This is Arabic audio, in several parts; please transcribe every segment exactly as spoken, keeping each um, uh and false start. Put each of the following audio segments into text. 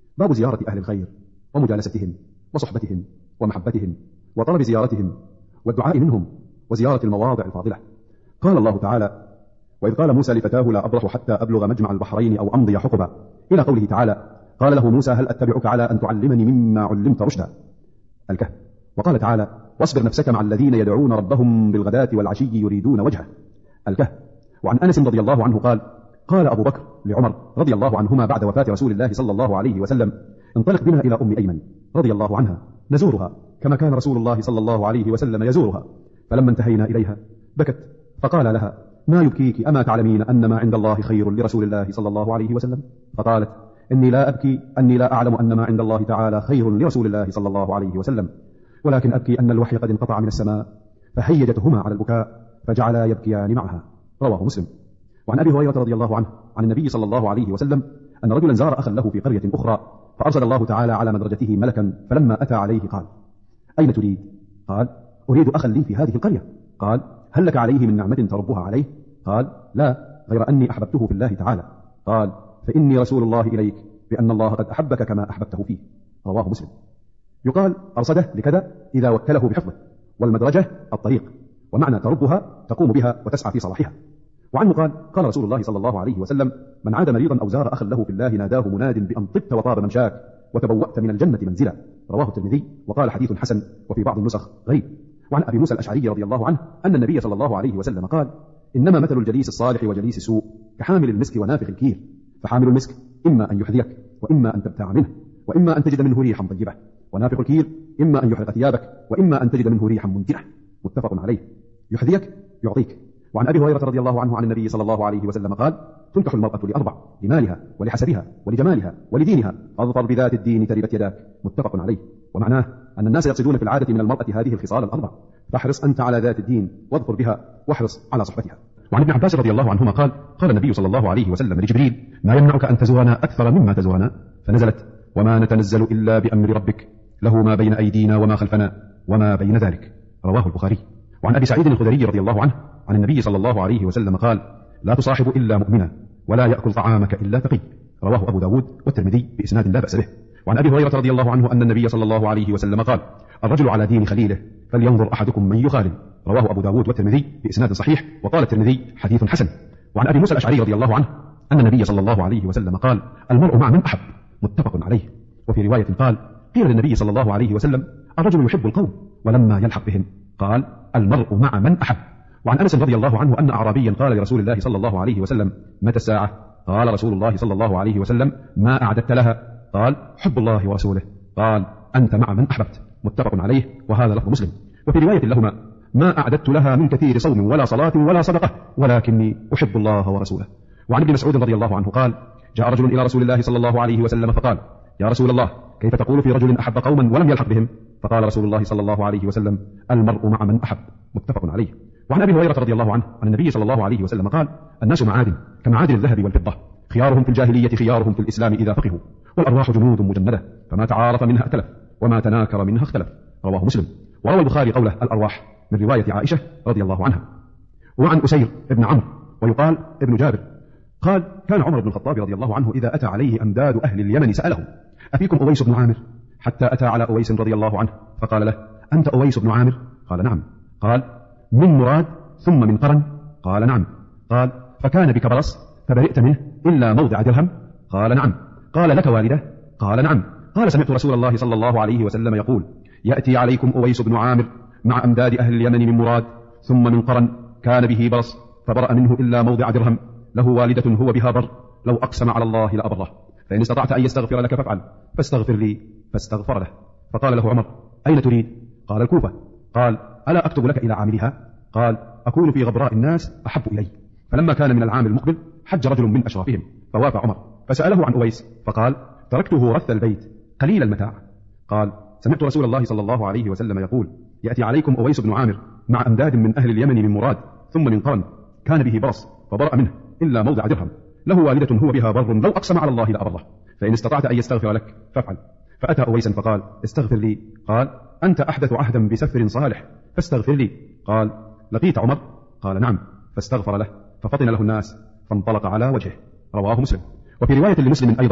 باب زيارة أهل الخير ومجالستهم وصحبتهم ومحبتهم وطلب زيارتهم والدعاء منهم وزيارة المواضع الفاضلة. قال الله تعالى: وإذ قال موسى لفتاه لا أبرح حتى أبلغ مجمع البحرين أو أمضي حقبا، إلى قوله تعالى: قال له موسى هل أتبعك على أن تعلمني مما علمت رشدا، الكهف. وقال تعالى: واصبر نفسك مع الذين يدعون ربهم بالغداة والعشي يريدون وجهه، الكهف. وعن أنس رضي الله عنه قال: قال أبو بكر لعمر رضي الله عنهما بعد وفاة رسول الله صلى الله عليه وسلم: انطلق بنا إلى أم أيمن رضي الله عنها نزورها كما كان رسول الله صلى الله عليه وسلم يزورها. فلما انتهينا إليها بكت فقال لها: ما يبكيك، أما تعلمين أن ما عند الله خير لرسول الله صلى الله عليه وسلم؟ فقالت: إني لا أبكي أني لا أعلم أن ما عند الله تعالى خير لرسول الله صلى الله عليه وسلم، ولكن أبكي أن الوحي قد انقطع من السماء. فهيجتهما على البكاء فجعلا يبكيان معها، رواه مسلم. وعن أبي هريرة رضي الله عنه عن النبي صلى الله عليه وسلم أن رجلا زار أخا له في قرية أخرى، فأرسل الله تعالى على مدرجته ملكا، فلما أتى عليه قال: أين تريد؟ قال: أريد أخا لي في هذه القرية. قال: هل لك عليه من نعمة تربها عليه؟ قال: لا، غير أني أحببته في الله تعالى. قال: فإني رسول الله إليك بأن الله قد أحبك كما أحببته فيه، رواه مسلم. يقال أرصده لكذا إذا وكله بحفظه، والمدرجة الطريق، ومعنى تربها تقوم بها وتسعى في صلاحها. وعنه قال: قال رسول الله صلى الله عليه وسلم: من عاد مريضا أو زار أخا له في الله ناداه مناد بأن طبت وطاب ممشاك وتبوأت من الجنة منزلا، رواه الترمذي وقال حديث حسن، وفي بعض النسخ غريب. وعن أبي موسى الأشعري رضي الله عنه أن النبي صلى الله عليه وسلم قال: إنما مثل الجليس الصالح وجليس السوء كحامل المسك ونافخ الكير، فحامل المسك إما أن يحذيك وإما أن تبتاع منه وإما أن تجد منه ريحا طيبة، ونافخ الكير إما أن يحرق ثيابك وإما أن تجد منه ريحا منتنة، متفق عليه. يحذيك يعطيك. وعن أبي هريرة رضي الله عنه عن النبي صلى الله عليه وسلم قال: تنكح المرأة لأربع: لمالها ولحسبها ولجمالها ولدينها، فاظفر بذات الدين تربت يداك، متفق عليه. ومعناه أن الناس يقصدون في العادة من المرأة هذه الخصال الأربع، فاحرص أنت على ذات الدين واظفر بها واحرص على صحبتها. وعن ابن عباس رضي الله عنهما قال: قال النبي صلى الله عليه وسلم لجبريل: ما يمنعك أن تزورنا أكثر مما تزورنا؟ فنزلت: وما نتنزل إلا بأمر ربك، له ما بين أيدينا وما خلفنا وما بين ذلك، رواه البخاري. وعن أبي سعيد الخدري رضي الله عنه عن النبي صلى الله عليه وسلم قال: لا تصاحب إلا مؤمنا، ولا يأكل طعامك إلا تقي، رواه أبو داود والترمذي بإسناد لا بأس به. وعن أبي هريرة رضي الله عنه أن النبي صلى الله عليه وسلم قال: الرجل على دين خليله، فلينظر أحدكم من يخالل، رواه أبو داود والترمذي بإسناد صحيح، وقال الترمذي حديث حسن. وعن أبي موسى الأشعري رضي الله عنه أن النبي صلى الله عليه وسلم قال: المرء مع من أحب، متفق عليه. وفي رواية قال: قيل للنبي صلى الله عليه وسلم: الرجل يحب القوم ولما يلحق بهم، قال: المرء مع من أحب. وعن أنس رضي الله عنه أن أعرابيا قال لرسول الله صلى الله عليه وسلم: متى الساعة؟ قال رسول الله صلى الله عليه وسلم: ما أعددت لها؟ قال: حب الله ورسوله. قال: أنت مع من أحببت، متفق عليه، وهذا لفظ مسلم. وفي رواية لهما: ما أعددت لها من كثير صوم ولا صلاة ولا صدقة، ولكني أحب الله ورسوله. وعن ابن مسعود رضي الله عنه قال: جاء رجل إلى رسول الله صلى الله عليه وسلم فقال: يا رسول الله، كيف تقول في رجل أحب قوما ولم يلحق بهم؟ فقال رسول الله صلى الله عليه وسلم: المرء مع من أحب، متفق عليه. وعن أبي هريرة رضي الله عنه عن النبي صلى الله عليه وسلم قال: الناس معادن كمعادن الذهب والفضة، خيارهم في الجاهلية خيارهم في الإسلام إذا فقهوا، والأرواح جنود مجندة، فما تعارف منها ائتلف وما تناكر منها اختلف، رواه مسلم. وروى البخاري قوله الأرواح من رواية عائشة رضي الله عنها. وعن أسير ابن عمرو ويقال ابن جابر قال: كان عمر بن الخطاب رضي الله عنه إذا أتى عليه أمداد أهل اليمن سألهم: أفيكم أويس بن عامر؟ حتى أتى على أويس رضي الله عنه فقال له: أنت أويس بن عامر؟ قال: نعم. قال: من مراد ثم من قرن؟ قال: نعم. قال: فكان بك برص فبرئت منه إلا موضع درهم؟ قال: نعم. قال: لك والدة؟ قال: نعم. قال: سمعت رسول الله صلى الله عليه وسلم يقول: يأتي عليكم أويس بن عامر مع أمداد أهل اليمن من مراد ثم من قرن، كان به برص فبرأ منه إلا موضع درهم، له والدة هو بها بر، لو أقسم على الله لأبره، فإن استطعت أن يستغفر لك فافعل، فاستغفر لي، فاستغفر له. فقال له عمر: أين تريد؟ قال: الكوفة. قال: ألا أكتب لك إلى عاملها؟ قال: أكون في غبراء الناس أحب إلي. فلما كان من العام المقبل حج رجل من أشرافهم فوافى عمر، فسأله عن أويس فقال: تركته رث البيت قليل المتاع. قال: سمعت رسول الله صلى الله عليه وسلم يقول: يأتي عليكم أويس بن عامر مع أمداد من أهل اليمن من مراد ثم من قرن، كان به برص فبرأ منه إلا موضع درهم، له والدة هو بها بر، لو أقسم على الله لأبره، فإن استطعت أن يستغفر لك فافعل. فأتى أويسا فقال: استغفر لي. قال: أنت أحدث عهدا بسفر صالح، فاستغفر لي. قال: لقيت عمر؟ قال: نعم. فاستغفر له، ففطن له الناس فانطلق على وجهه، رواه مسلم. وفي رواية لمسلم أيضا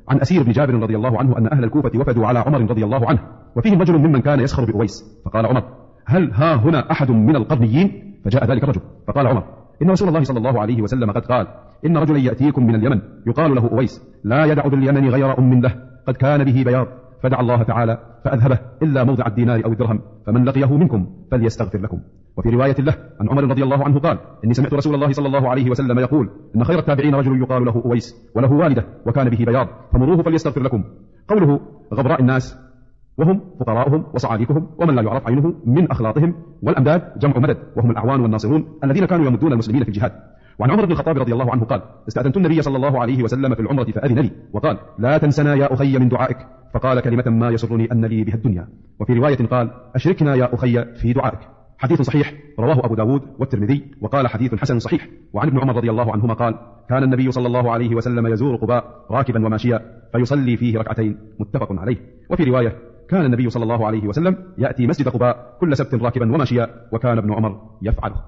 عن أسير بن جابر رضي الله عنه أن أهل الكوفة وفدوا على عمر رضي الله عنه، وفيهم رجل ممن كان يسخر بأويس، فقال عمر: هل ها هنا أحد من القرنيين؟ فجاء ذلك الرجل فقال عمر: إن رسول الله صلى الله عليه وسلم قد قال: إن رجلا يأتيكم من اليمن يقال له أويس لا يدع باليمن غير أم له قد كان به بياض، فدعا الله تعالى فأذهبه إلا موضع الدينار أو الدرهم، فمن لقيه منكم فليستغفر لكم. وفي رواية له عن عمر رضي الله عنه قال: إني سمعت رسول الله صلى الله عليه وسلم يقول: إن خير التابعين رجل يقال له أويس وله والدة وكان به بياض، فمروه فليستغفر لكم. قوله غبراء الناس وهم فقراؤهم وصعاليكهم ومن لا يعرف عينه من أخلاطهم، والأمداد جمع مدد وهم الأعوان والناصرون الذين كانوا يمدون المسلمين في الجهاد. وعن عمر بن الخطاب رضي الله عنه قال: استأذنت النبي صلى الله عليه وسلم في العمرة فأذن لي وقال: لا تنسنا يا أخي من دعائك، فقال كلمة ما يسرني أن لي بها الدنيا. وفي رواية قال: أشركنا يا أخي في دعائك. حديث صحيح رواه أبو داود والترمذي وقال حديث حسن صحيح. وعن ابن عمر رضي الله عنهما قال: كان النبي صلى الله عليه وسلم يزور قباء راكبا وماشيا فيصلي فيه ركعتين، متفق عليه. وفي رواية: كان النبي صلى الله عليه وسلم يأتي مسجد قباء كل سبت راكبا وماشيا، وكان ابن عمر يفعله.